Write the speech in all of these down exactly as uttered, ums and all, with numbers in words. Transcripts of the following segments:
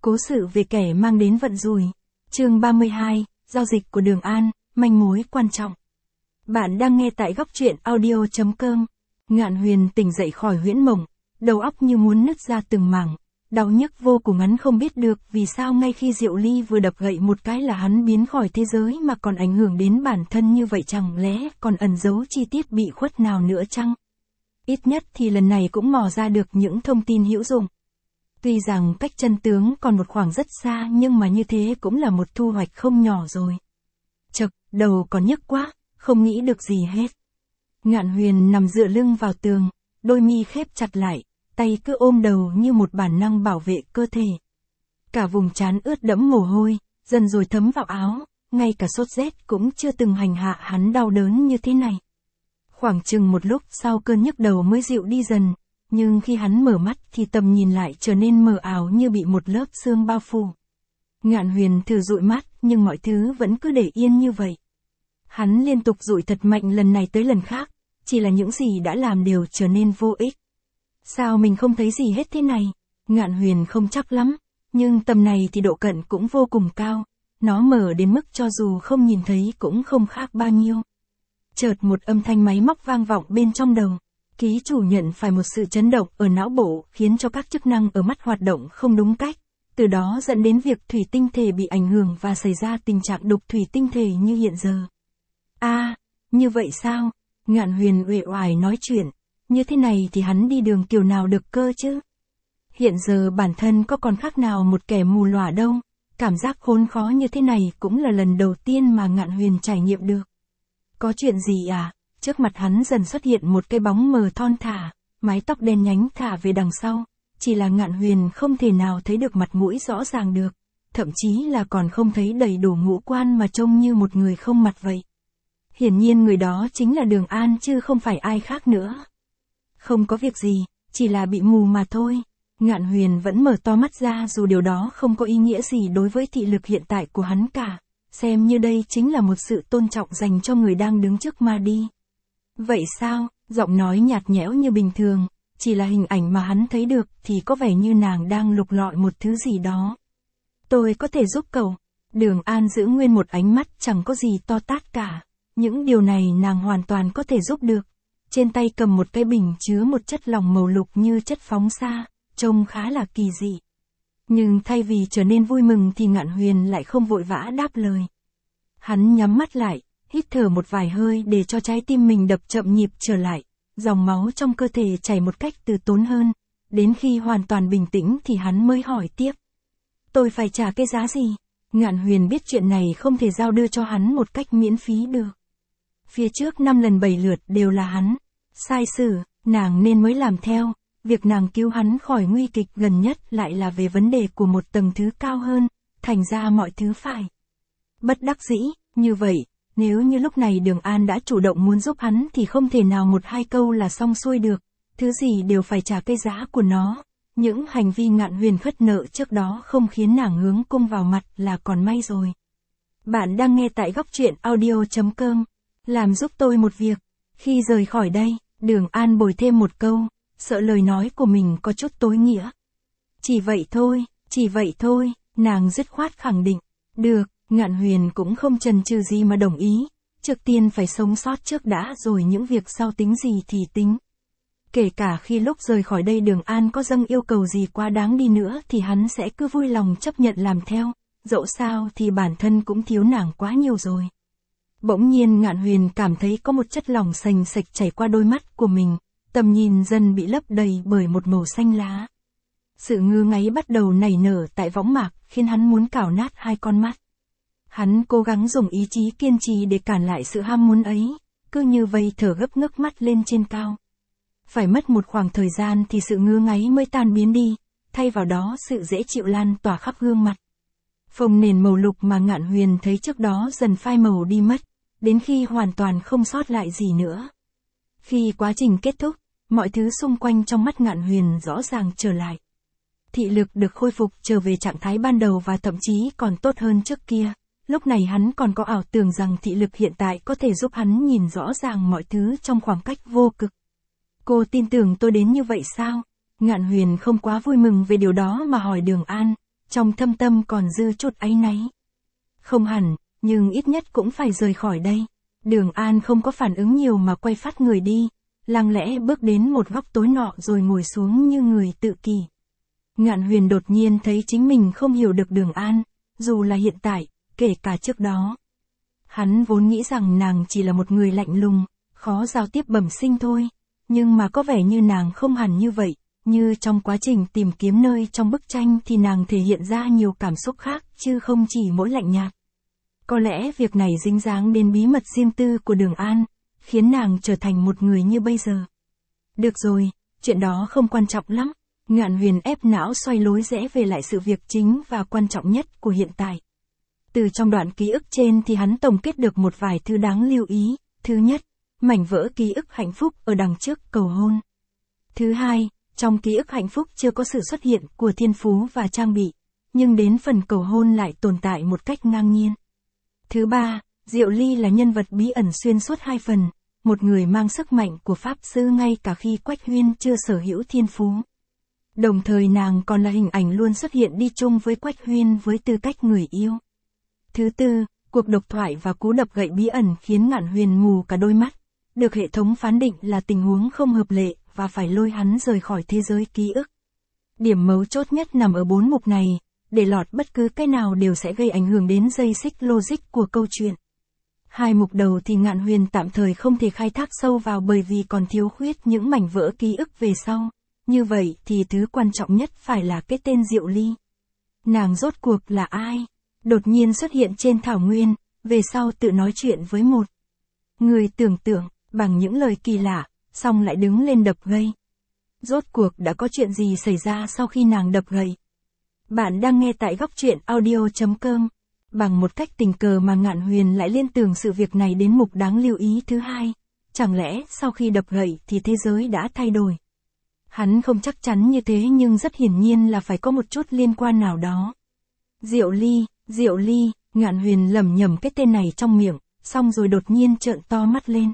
Cố sự về kẻ mang đến vận rủi. Chương ba mươi hai, giao dịch của Đường An, manh mối quan trọng. Bạn đang nghe tại góc truyện audio chấm com. Ngạn Huyền tỉnh dậy khỏi huyễn mộng, đầu óc như muốn nứt ra từng mảng, đau nhức vô cùng. Hắn không biết được vì sao ngay khi Diệu Ly vừa đập gậy một cái là hắn biến khỏi thế giới mà còn ảnh hưởng đến bản thân như vậy, chẳng lẽ còn ẩn giấu chi tiết bị khuất nào nữa chăng? Ít nhất thì lần này cũng mò ra được những thông tin hữu dụng. Tuy rằng cách chân tướng còn một khoảng rất xa nhưng mà như thế cũng là một thu hoạch không nhỏ rồi. Chật, đầu còn nhức quá, không nghĩ được gì hết. Ngạn Huyền nằm dựa lưng vào tường, đôi mi khép chặt lại, tay cứ ôm đầu như một bản năng bảo vệ cơ thể. Cả vùng trán ướt đẫm mồ hôi, dần rồi thấm vào áo, ngay cả sốt rét cũng chưa từng hành hạ hắn đau đớn như thế này. Khoảng chừng một lúc sau cơn nhức đầu mới dịu đi dần, nhưng khi hắn mở mắt thì tầm nhìn lại trở nên mờ ảo như bị một lớp sương bao phủ. Ngạn Huyền thử dụi mắt nhưng mọi thứ vẫn cứ để yên như vậy. Hắn liên tục dụi thật mạnh lần này tới lần khác, chỉ là những gì đã làm đều trở nên vô ích. Sao mình không thấy gì hết thế này? Ngạn Huyền không chắc lắm, nhưng tầm này thì độ cận cũng vô cùng cao, nó mở đến mức cho dù không nhìn thấy cũng không khác bao nhiêu. Chợt một âm thanh máy móc vang vọng bên trong đầu. Ký chủ nhận phải một sự chấn động ở não bộ khiến cho các chức năng ở mắt hoạt động không đúng cách, từ đó dẫn đến việc thủy tinh thể bị ảnh hưởng và xảy ra tình trạng đục thủy tinh thể như hiện giờ. A, à, như vậy sao? Ngạn Huyền uể oải nói chuyện, như thế này thì hắn đi đường kiểu nào được cơ chứ? Hiện giờ bản thân có còn khác nào một kẻ mù lòa đâu, cảm giác khốn khó như thế này cũng là lần đầu tiên mà Ngạn Huyền trải nghiệm được. Có chuyện gì à? Trước mặt hắn dần xuất hiện một cái bóng mờ thon thả, mái tóc đen nhánh thả về đằng sau, chỉ là Ngạn Huyền không thể nào thấy được mặt mũi rõ ràng được, thậm chí là còn không thấy đầy đủ ngũ quan mà trông như một người không mặt vậy. Hiển nhiên người đó chính là Đường An chứ không phải ai khác nữa. Không có việc gì, chỉ là bị mù mà thôi. Ngạn Huyền vẫn mở to mắt ra dù điều đó không có ý nghĩa gì đối với thị lực hiện tại của hắn cả, xem như đây chính là một sự tôn trọng dành cho người đang đứng trước mà đi. Vậy sao? Giọng nói nhạt nhẽo như bình thường, chỉ là hình ảnh mà hắn thấy được thì có vẻ như nàng đang lục lọi một thứ gì đó. Tôi có thể giúp cậu. Đường An giữ nguyên một ánh mắt chẳng có gì to tát cả. Những điều này nàng hoàn toàn có thể giúp được. Trên tay cầm một cái bình chứa một chất lỏng màu lục như chất phóng xa, trông khá là kỳ dị. Nhưng thay vì trở nên vui mừng thì Ngạn Huyền lại không vội vã đáp lời. Hắn nhắm mắt lại, hít thở một vài hơi để cho trái tim mình đập chậm nhịp trở lại, dòng máu trong cơ thể chảy một cách từ tốn hơn, đến khi hoàn toàn bình tĩnh thì hắn mới hỏi tiếp. Tôi phải trả cái giá gì? Ngạn Huyền biết chuyện này không thể giao đưa cho hắn một cách miễn phí được. Phía trước năm lần bảy lượt đều là hắn sai xử, nàng nên mới làm theo, việc nàng cứu hắn khỏi nguy kịch gần nhất lại là về vấn đề của một tầng thứ cao hơn, thành ra mọi thứ phải bất đắc dĩ, như vậy. Nếu như lúc này Đường An đã chủ động muốn giúp hắn thì không thể nào một hai câu là xong xuôi được, thứ gì đều phải trả cái giá của nó. Những hành vi Ngạn Huyền khất nợ trước đó không khiến nàng hướng cung vào mặt là còn may rồi. Bạn đang nghe tại góc truyện audio chấm com. Làm giúp tôi một việc. Khi rời khỏi đây, Đường An bồi thêm một câu, sợ lời nói của mình có chút tối nghĩa. Chỉ vậy thôi, chỉ vậy thôi, nàng dứt khoát khẳng định. Được. Ngạn Huyền cũng không chần chừ gì mà đồng ý, trước tiên phải sống sót trước đã rồi những việc sau tính gì thì tính. Kể cả khi lúc rời khỏi đây Đường An có dâng yêu cầu gì quá đáng đi nữa thì hắn sẽ cứ vui lòng chấp nhận làm theo, dẫu sao thì bản thân cũng thiếu nàng quá nhiều rồi. Bỗng nhiên Ngạn Huyền cảm thấy có một chất lỏng sành sạch chảy qua đôi mắt của mình, tầm nhìn dần bị lấp đầy bởi một màu xanh lá. Sự ngứa ngáy bắt đầu nảy nở tại võng mạc khiến hắn muốn cào nát hai con mắt. Hắn cố gắng dùng ý chí kiên trì để cản lại sự ham muốn ấy, cứ như vây thở gấp ngước mắt lên trên cao. Phải mất một khoảng thời gian thì sự ngứa ngáy mới tan biến đi, thay vào đó sự dễ chịu lan tỏa khắp gương mặt. Phông nền màu lục mà Ngạn Huyền thấy trước đó dần phai màu đi mất, đến khi hoàn toàn không sót lại gì nữa. Khi quá trình kết thúc, mọi thứ xung quanh trong mắt Ngạn Huyền rõ ràng trở lại. Thị lực được khôi phục trở về trạng thái ban đầu và thậm chí còn tốt hơn trước kia. Lúc này hắn còn có ảo tưởng rằng thị lực hiện tại có thể giúp hắn nhìn rõ ràng mọi thứ trong khoảng cách vô cực. Cô tin tưởng tôi đến như vậy sao? Ngạn Huyền không quá vui mừng về điều đó mà hỏi Đường An, trong thâm tâm còn dư chút áy náy. Không hẳn, nhưng ít nhất cũng phải rời khỏi đây. Đường An không có phản ứng nhiều mà quay phát người đi, lặng lẽ bước đến một góc tối nọ rồi ngồi xuống như người tự kỷ. Ngạn Huyền đột nhiên thấy chính mình không hiểu được Đường An, dù là hiện tại, kể cả trước đó. Hắn vốn nghĩ rằng nàng chỉ là một người lạnh lùng, khó giao tiếp bẩm sinh thôi, nhưng mà có vẻ như nàng không hẳn như vậy, như trong quá trình tìm kiếm nơi trong bức tranh thì nàng thể hiện ra nhiều cảm xúc khác chứ không chỉ mỗi lạnh nhạt. Có lẽ việc này dính dáng đến bí mật riêng tư của Đường An, khiến nàng trở thành một người như bây giờ. Được rồi, chuyện đó không quan trọng lắm. Ngạn Huyền ép não xoay lối rẽ về lại sự việc chính và quan trọng nhất của hiện tại. Từ trong đoạn ký ức trên thì hắn tổng kết được một vài thứ đáng lưu ý. Thứ nhất, mảnh vỡ ký ức hạnh phúc ở đằng trước cầu hôn. Thứ hai, trong ký ức hạnh phúc chưa có sự xuất hiện của thiên phú và trang bị, nhưng đến phần cầu hôn lại tồn tại một cách ngang nhiên. Thứ ba, Diệu Ly là nhân vật bí ẩn xuyên suốt hai phần, một người mang sức mạnh của Pháp Sư ngay cả khi Quách Huyên chưa sở hữu thiên phú. Đồng thời nàng còn là hình ảnh luôn xuất hiện đi chung với Quách Huyên với tư cách người yêu. Thứ tư, cuộc độc thoại và cú đập gậy bí ẩn khiến Ngạn Huyền mù cả đôi mắt, được hệ thống phán định là tình huống không hợp lệ và phải lôi hắn rời khỏi thế giới ký ức. Điểm mấu chốt nhất nằm ở bốn mục này, để lọt bất cứ cái nào đều sẽ gây ảnh hưởng đến dây xích logic của câu chuyện. Hai mục đầu thì Ngạn Huyền tạm thời không thể khai thác sâu vào bởi vì còn thiếu khuyết những mảnh vỡ ký ức về sau. Như vậy thì thứ quan trọng nhất phải là cái tên Diệu Ly. Nàng rốt cuộc là ai? Đột nhiên xuất hiện trên thảo nguyên, về sau tự nói chuyện với một người tưởng tượng, bằng những lời kỳ lạ, xong lại đứng lên đập gậy. Rốt cuộc đã có chuyện gì xảy ra sau khi nàng đập gậy? Bạn đang nghe tại góc truyện audio chấm com. Bằng một cách tình cờ mà Ngạn Huyền lại liên tưởng sự việc này đến mục đáng lưu ý thứ hai. Chẳng lẽ sau khi đập gậy thì thế giới đã thay đổi? Hắn không chắc chắn như thế nhưng rất hiển nhiên là phải có một chút liên quan nào đó. Diệu Ly, Diệu Ly, Ngạn Huyền lẩm nhẩm cái tên này trong miệng, xong rồi đột nhiên trợn to mắt lên.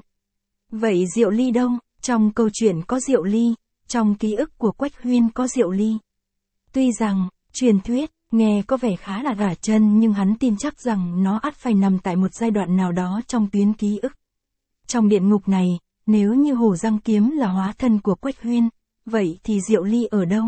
Vậy Diệu Ly đâu? Trong câu chuyện có Diệu Ly, trong ký ức của Quách Huyên có Diệu Ly. Tuy rằng, truyền thuyết, nghe có vẻ khá là rả chân nhưng hắn tin chắc rằng nó ắt phải nằm tại một giai đoạn nào đó trong tuyến ký ức. Trong địa ngục này, nếu như Hổ Răng Kiếm là hóa thân của Quách Huyên, vậy thì Diệu Ly ở đâu?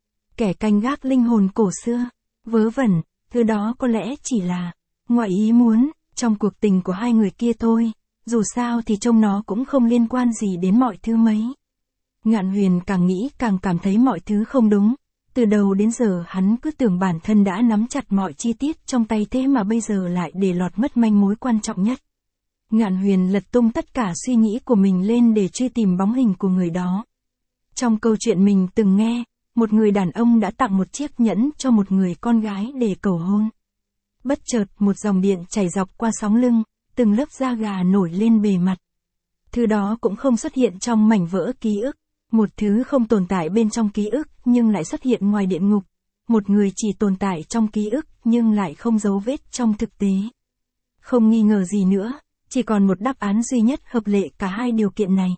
Kẻ canh gác linh hồn cổ xưa, vớ vẩn, thứ đó có lẽ chỉ là ngoại ý muốn trong cuộc tình của hai người kia thôi, dù sao thì trông nó cũng không liên quan gì đến mọi thứ mấy. Ngạn Huyền càng nghĩ càng cảm thấy mọi thứ không đúng, từ đầu đến giờ hắn cứ tưởng bản thân đã nắm chặt mọi chi tiết trong tay thế mà bây giờ lại để lọt mất manh mối quan trọng nhất. Ngạn Huyền lật tung tất cả suy nghĩ của mình lên để truy tìm bóng hình của người đó. Trong câu chuyện mình từng nghe, một người đàn ông đã tặng một chiếc nhẫn cho một người con gái để cầu hôn. Bất chợt một dòng điện chảy dọc qua sóng lưng, từng lớp da gà nổi lên bề mặt. Thứ đó cũng không xuất hiện trong mảnh vỡ ký ức, một thứ không tồn tại bên trong ký ức nhưng lại xuất hiện ngoài địa ngục, một người chỉ tồn tại trong ký ức nhưng lại không dấu vết trong thực tế. Không nghi ngờ gì nữa, chỉ còn một đáp án duy nhất hợp lệ cả hai điều kiện này.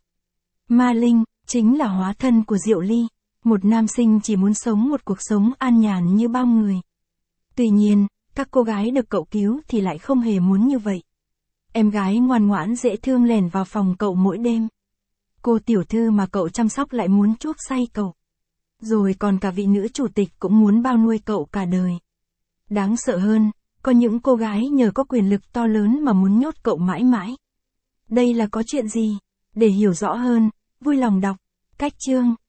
Ma Linh chính là hóa thân của Diệu Ly, một nam sinh chỉ muốn sống một cuộc sống an nhàn như bao người. Tuy nhiên, các cô gái được cậu cứu thì lại không hề muốn như vậy. Em gái ngoan ngoãn dễ thương lèn vào phòng cậu mỗi đêm. Cô tiểu thư mà cậu chăm sóc lại muốn chuốc say cậu. Rồi còn cả vị nữ chủ tịch cũng muốn bao nuôi cậu cả đời. Đáng sợ hơn, có những cô gái nhờ có quyền lực to lớn mà muốn nhốt cậu mãi mãi. Đây là có chuyện gì? Để hiểu rõ hơn, vui lòng đọc cách chương